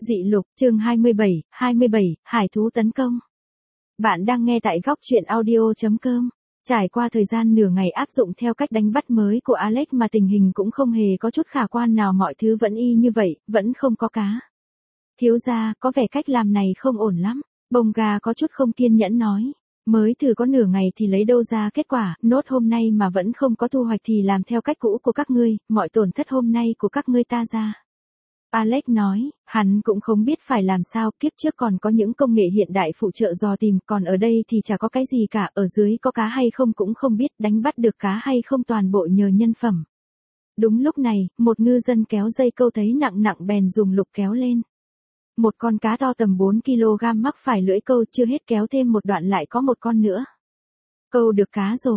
Dị lục, chương 27, hải thú tấn công. Bạn đang nghe tại góc truyện audio.com. Trải qua thời gian nửa ngày áp dụng theo cách đánh bắt mới của Alex mà tình hình cũng không hề có chút khả quan nào, mọi thứ vẫn y như vậy, vẫn không có cá. Thiếu gia, có vẻ cách làm này không ổn lắm. Bông gà có chút không kiên nhẫn nói. Mới thử có nửa ngày thì lấy đâu ra kết quả, nốt hôm nay mà vẫn không có thu hoạch thì làm theo cách cũ của các ngươi, mọi tổn thất hôm nay của các ngươi ta ra. Alex nói, hắn cũng không biết phải làm sao, kiếp trước còn có những công nghệ hiện đại phụ trợ dò tìm, còn ở đây thì chả có cái gì cả, ở dưới có cá hay không cũng không biết, đánh bắt được cá hay không toàn bộ nhờ nhân phẩm. Đúng lúc này, một ngư dân kéo dây câu thấy nặng bèn dùng lục kéo lên. Một con cá to tầm 4 kg mắc phải lưỡi câu, chưa hết kéo thêm một đoạn lại có một con nữa. Câu được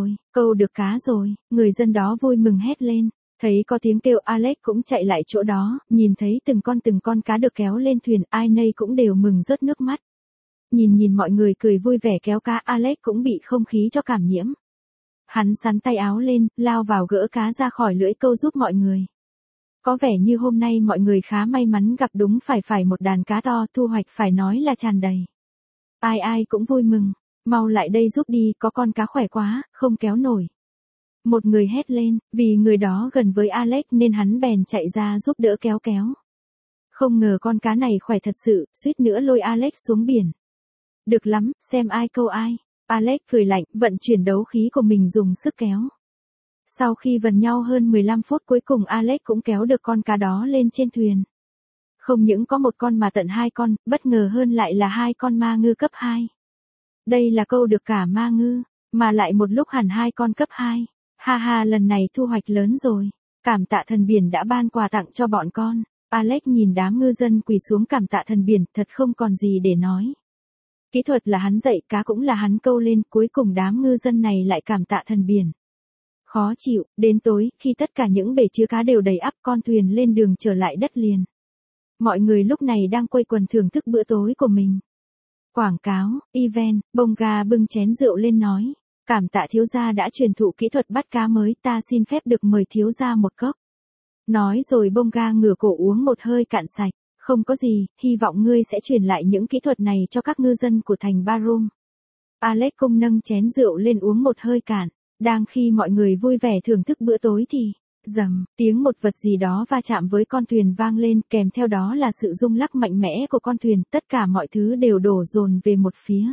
cá rồi, người dân đó vui mừng hét lên. Thấy có tiếng kêu, Alex cũng chạy lại chỗ đó, nhìn thấy từng con cá được kéo lên thuyền, ai nấy cũng đều mừng rớt nước mắt. Nhìn mọi người cười vui vẻ kéo cá, Alex cũng bị không khí cho cảm nhiễm. Hắn xắn tay áo lên, lao vào gỡ cá ra khỏi lưỡi câu giúp mọi người. Có vẻ như hôm nay mọi người khá may mắn gặp đúng phải một đàn cá to, thu hoạch phải nói là tràn đầy. Ai cũng vui mừng, mau lại đây giúp đi, có con cá khỏe quá, không kéo nổi. Một người hét lên, vì người đó gần với Alex nên hắn bèn chạy ra giúp đỡ kéo. Không ngờ con cá này khỏe thật sự, suýt nữa lôi Alex xuống biển. Được lắm, xem ai câu ai. Alex cười lạnh, vận chuyển đấu khí của mình dùng sức kéo. Sau khi vần nhau hơn 15 phút cuối cùng Alex cũng kéo được con cá đó lên trên thuyền. Không những có một con mà tận 2 con, bất ngờ hơn lại là 2 con ma ngư cấp 2. Đây là câu được cả ma ngư, mà lại một lúc hẳn 2 con cấp 2. Ha, lần này thu hoạch lớn rồi. Cảm tạ thần biển đã ban quà tặng cho bọn con. Alex nhìn đám ngư dân quỳ xuống cảm tạ thần biển, thật không còn gì để nói. Kỹ thuật là hắn dạy, cá cũng là hắn câu lên, cuối cùng đám ngư dân này lại cảm tạ thần biển. Khó chịu, đến tối, khi tất cả những bể chứa cá đều đầy ắp, con thuyền lên đường trở lại đất liền. Mọi người lúc này đang quây quần thưởng thức bữa tối của mình. Quảng cáo, event, bông gà bưng chén rượu lên nói. Cảm tạ thiếu gia đã truyền thụ kỹ thuật bắt cá mới, ta xin phép được mời thiếu gia một cốc. Nói rồi bông ga ngửa cổ uống một hơi cạn sạch. Không có gì, hy vọng ngươi sẽ truyền lại những kỹ thuật này cho các ngư dân của thành Barum. Alex cung nâng chén rượu lên uống một hơi cạn. Đang khi mọi người vui vẻ thưởng thức bữa tối thì, rầm, tiếng một vật gì đó va chạm với con thuyền vang lên, kèm theo đó là sự rung lắc mạnh mẽ của con thuyền, tất cả mọi thứ đều đổ dồn về một phía.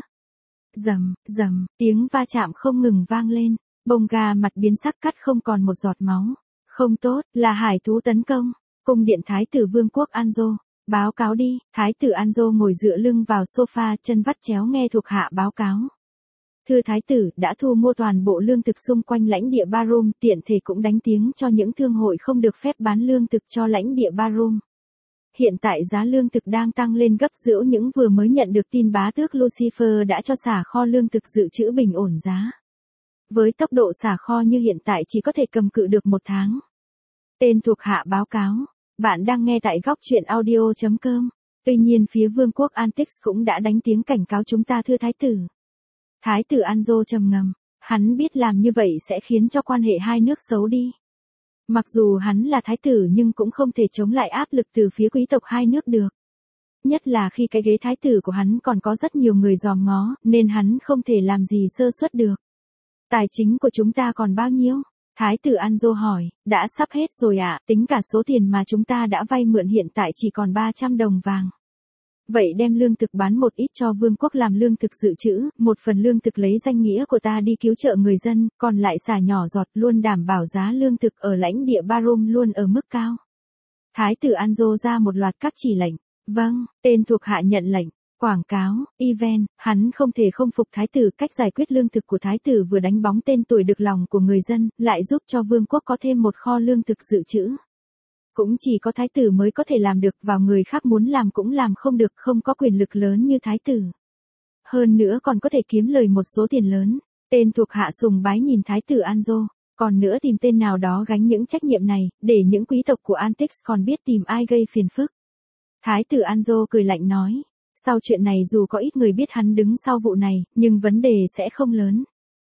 Rầm, tiếng va chạm không ngừng vang lên, bông gà mặt biến sắc cắt không còn một giọt máu. Không tốt, là hải thú tấn công. Cung điện Thái tử Vương quốc Anzo. Báo cáo đi, Thái tử Anzo ngồi dựa lưng vào sofa, chân vắt chéo nghe thuộc hạ báo cáo. Thưa Thái tử, đã thu mua toàn bộ lương thực xung quanh lãnh địa Barum, tiện thể cũng đánh tiếng cho những thương hội không được phép bán lương thực cho lãnh địa Barum. Hiện tại giá lương thực đang tăng lên gấp rưỡi, những vừa mới nhận được tin bá tước Lucifer đã cho xả kho lương thực dự trữ bình ổn giá. Với tốc độ xả kho như hiện tại chỉ có thể cầm cự được 1 tháng. Tên thuộc hạ báo cáo. Bạn đang nghe tại góc truyện audio.com. Tuy nhiên phía Vương quốc Antix cũng đã đánh tiếng cảnh cáo chúng ta thưa Thái tử. Thái tử Anzo trầm ngâm. Hắn biết làm như vậy sẽ khiến cho quan hệ hai nước xấu đi. Mặc dù hắn là thái tử nhưng cũng không thể chống lại áp lực từ phía quý tộc hai nước được. Nhất là khi cái ghế thái tử của hắn còn có rất nhiều người dòm ngó, nên hắn không thể làm gì sơ suất được. Tài chính của chúng ta còn bao nhiêu? Thái tử Anzo hỏi, đã sắp hết rồi ạ, tính cả số tiền mà chúng ta đã vay mượn hiện tại chỉ còn 300 đồng vàng. Vậy đem lương thực bán một ít cho vương quốc làm lương thực dự trữ, một phần lương thực lấy danh nghĩa của ta đi cứu trợ người dân, còn lại xả nhỏ giọt luôn đảm bảo giá lương thực ở lãnh địa Barum luôn ở mức cao. Thái tử Anzo ra một loạt các chỉ lệnh. Vâng, tên thuộc hạ nhận lệnh. Quảng cáo, event, hắn không thể không phục thái tử, cách giải quyết lương thực của thái tử vừa đánh bóng tên tuổi được lòng của người dân, lại giúp cho vương quốc có thêm một kho lương thực dự trữ. Cũng chỉ có thái tử mới có thể làm được, vào người khác muốn làm cũng làm không được, không có quyền lực lớn như thái tử. Hơn nữa còn có thể kiếm lời một số tiền lớn. Tên thuộc hạ sùng bái nhìn thái tử Anzo, còn nữa tìm tên nào đó gánh những trách nhiệm này, để những quý tộc của Antix còn biết tìm ai gây phiền phức. Thái tử Anzo cười lạnh nói, sau chuyện này dù có ít người biết hắn đứng sau vụ này, nhưng vấn đề sẽ không lớn.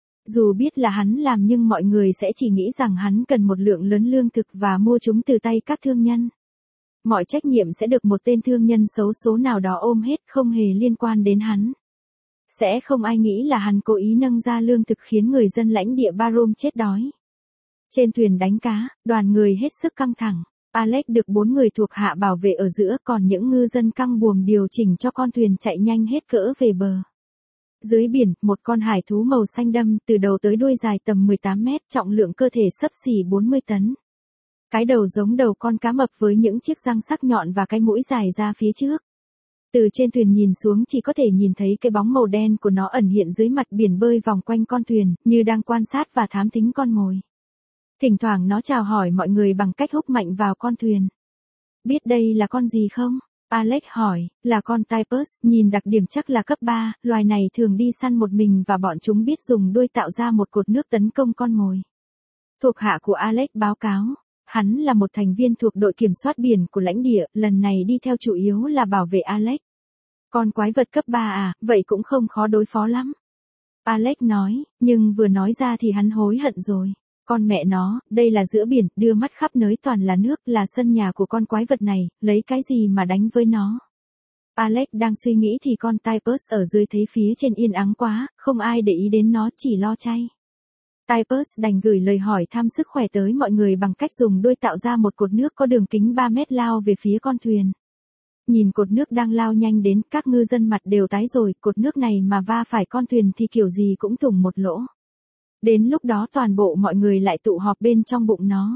Dù biết là hắn làm nhưng mọi người sẽ chỉ nghĩ rằng hắn cần một lượng lớn lương thực và mua chúng từ tay các thương nhân. Mọi trách nhiệm sẽ được một tên thương nhân xấu số nào đó ôm hết, không hề liên quan đến hắn. Sẽ không ai nghĩ là hắn cố ý nâng ra lương thực khiến người dân lãnh địa Barum chết đói. Trên thuyền đánh cá, đoàn người hết sức căng thẳng. Alex được 4 người thuộc hạ bảo vệ ở giữa, còn những ngư dân căng buồm điều chỉnh cho con thuyền chạy nhanh hết cỡ về bờ. Dưới biển, một con hải thú màu xanh đâm từ đầu tới đuôi dài tầm 18 mét, trọng lượng cơ thể xấp xỉ 40 tấn. Cái đầu giống đầu con cá mập với những chiếc răng sắc nhọn và cái mũi dài ra phía trước. Từ trên thuyền nhìn xuống chỉ có thể nhìn thấy cái bóng màu đen của nó ẩn hiện dưới mặt biển bơi vòng quanh con thuyền, như đang quan sát và thám thính con mồi. Thỉnh thoảng nó chào hỏi mọi người bằng cách húc mạnh vào con thuyền. Biết đây là con gì không? Alex hỏi, là con Typus, nhìn đặc điểm chắc là cấp 3, loài này thường đi săn một mình và bọn chúng biết dùng đuôi tạo ra một cột nước tấn công con mồi. Thuộc hạ của Alex báo cáo, hắn là một thành viên thuộc đội kiểm soát biển của lãnh địa, lần này đi theo chủ yếu là bảo vệ Alex. Con quái vật cấp 3 à, vậy cũng không khó đối phó lắm. Alex nói, nhưng vừa nói ra thì hắn hối hận rồi. Con mẹ nó, đây là giữa biển, đưa mắt khắp nơi toàn là nước, là sân nhà của con quái vật này, lấy cái gì mà đánh với nó. Alex đang suy nghĩ thì con Typus ở dưới thấy phía trên yên ắng quá, không ai để ý đến nó, chỉ lo chay. Typus đành gửi lời hỏi thăm sức khỏe tới mọi người bằng cách dùng đuôi tạo ra một cột nước có đường kính 3 mét lao về phía con thuyền. Nhìn cột nước đang lao nhanh đến, các ngư dân mặt đều tái rồi, cột nước này mà va phải con thuyền thì kiểu gì cũng thủng một lỗ. Đến lúc đó toàn bộ mọi người lại tụ họp bên trong bụng nó.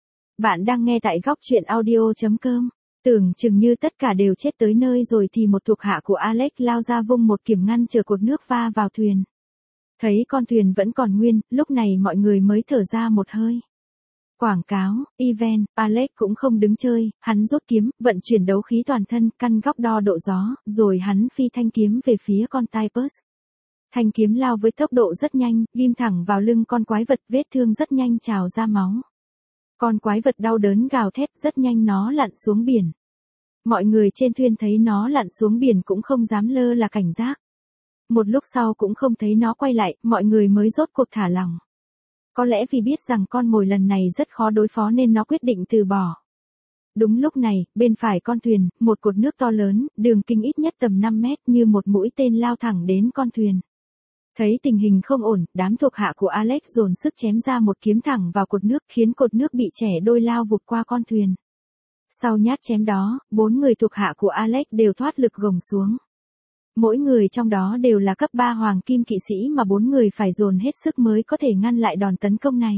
Bạn đang nghe tại góc truyện audio.com. Tưởng chừng như tất cả đều chết tới nơi rồi thì một thuộc hạ của Alex lao ra vung một kiếm ngăn chờ cột nước va vào thuyền. Thấy con thuyền vẫn còn nguyên, lúc này mọi người mới thở ra một hơi. Quảng cáo, event, Alex cũng không đứng chơi, hắn rút kiếm, vận chuyển đấu khí toàn thân, căn góc đo độ gió, rồi hắn phi thanh kiếm về phía con Typus. Thanh kiếm lao với tốc độ rất nhanh, ghim thẳng vào lưng con quái vật, vết thương rất nhanh trào ra máu. Con quái vật đau đớn gào thét, rất nhanh nó lặn xuống biển. Mọi người trên thuyền thấy nó lặn xuống biển cũng không dám lơ là cảnh giác. Một lúc sau cũng không thấy nó quay lại, mọi người mới rốt cuộc thả lỏng. Có lẽ vì biết rằng con mồi lần này rất khó đối phó nên nó quyết định từ bỏ. Đúng lúc này, bên phải con thuyền, một cột nước to lớn, đường kính ít nhất tầm 5 mét như một mũi tên lao thẳng đến con thuyền. Thấy tình hình không ổn, đám thuộc hạ của Alex dồn sức chém ra một kiếm thẳng vào cột nước khiến cột nước bị chẻ đôi lao vụt qua con thuyền. Sau nhát chém đó, 4 người thuộc hạ của Alex đều thoát lực gồng xuống. Mỗi người trong đó đều là cấp 3 hoàng kim kỵ sĩ mà 4 người phải dồn hết sức mới có thể ngăn lại đòn tấn công này.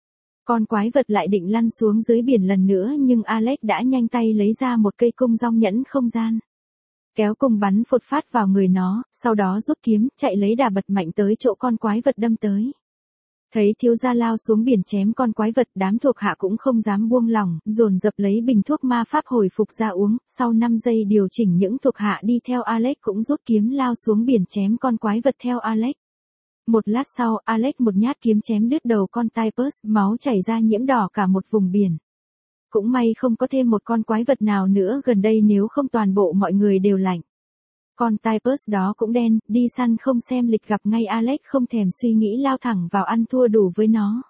Con quái vật lại định lăn xuống dưới biển lần nữa nhưng Alex đã nhanh tay lấy ra một cây cung rong nhẫn không gian. Kéo cung bắn phột phát vào người nó, sau đó rút kiếm, chạy lấy đà bật mạnh tới chỗ con quái vật đâm tới. Thấy thiếu gia lao xuống biển chém con quái vật, đám thuộc hạ cũng không dám buông lỏng, dồn dập lấy bình thuốc ma pháp hồi phục ra uống, sau 5 giây điều chỉnh những thuộc hạ đi theo Alex cũng rút kiếm lao xuống biển chém con quái vật theo Alex. Một lát sau, Alex một nhát kiếm chém đứt đầu con Typus, máu chảy ra nhiễm đỏ cả một vùng biển. Cũng may không có thêm một con quái vật nào nữa gần đây nếu không toàn bộ mọi người đều lạnh. Con Typus đó cũng đen, đi săn không xem lịch gặp ngay Alex không thèm suy nghĩ lao thẳng vào ăn thua đủ với nó.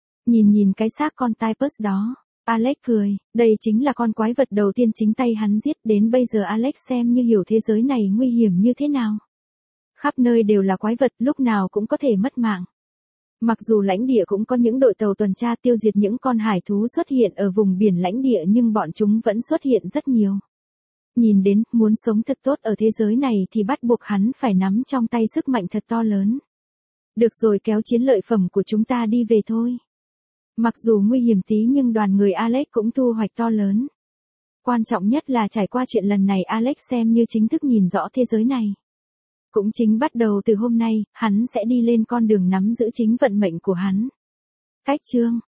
Nhìn cái xác con Typus đó, Alex cười, đây chính là con quái vật đầu tiên chính tay hắn giết, đến bây giờ Alex xem như hiểu thế giới này nguy hiểm như thế nào. Khắp nơi đều là quái vật, lúc nào cũng có thể mất mạng. Mặc dù lãnh địa cũng có những đội tàu tuần tra tiêu diệt những con hải thú xuất hiện ở vùng biển lãnh địa nhưng bọn chúng vẫn xuất hiện rất nhiều. Nhìn đến, muốn sống thật tốt ở thế giới này thì bắt buộc hắn phải nắm trong tay sức mạnh thật to lớn. Được rồi, kéo chiến lợi phẩm của chúng ta đi về thôi. Mặc dù nguy hiểm tí nhưng đoàn người Alex cũng thu hoạch to lớn. Quan trọng nhất là trải qua chuyện lần này Alex xem như chính thức nhìn rõ thế giới này. Cũng chính bắt đầu từ hôm nay, hắn sẽ đi lên con đường nắm giữ chính vận mệnh của hắn. Cách chương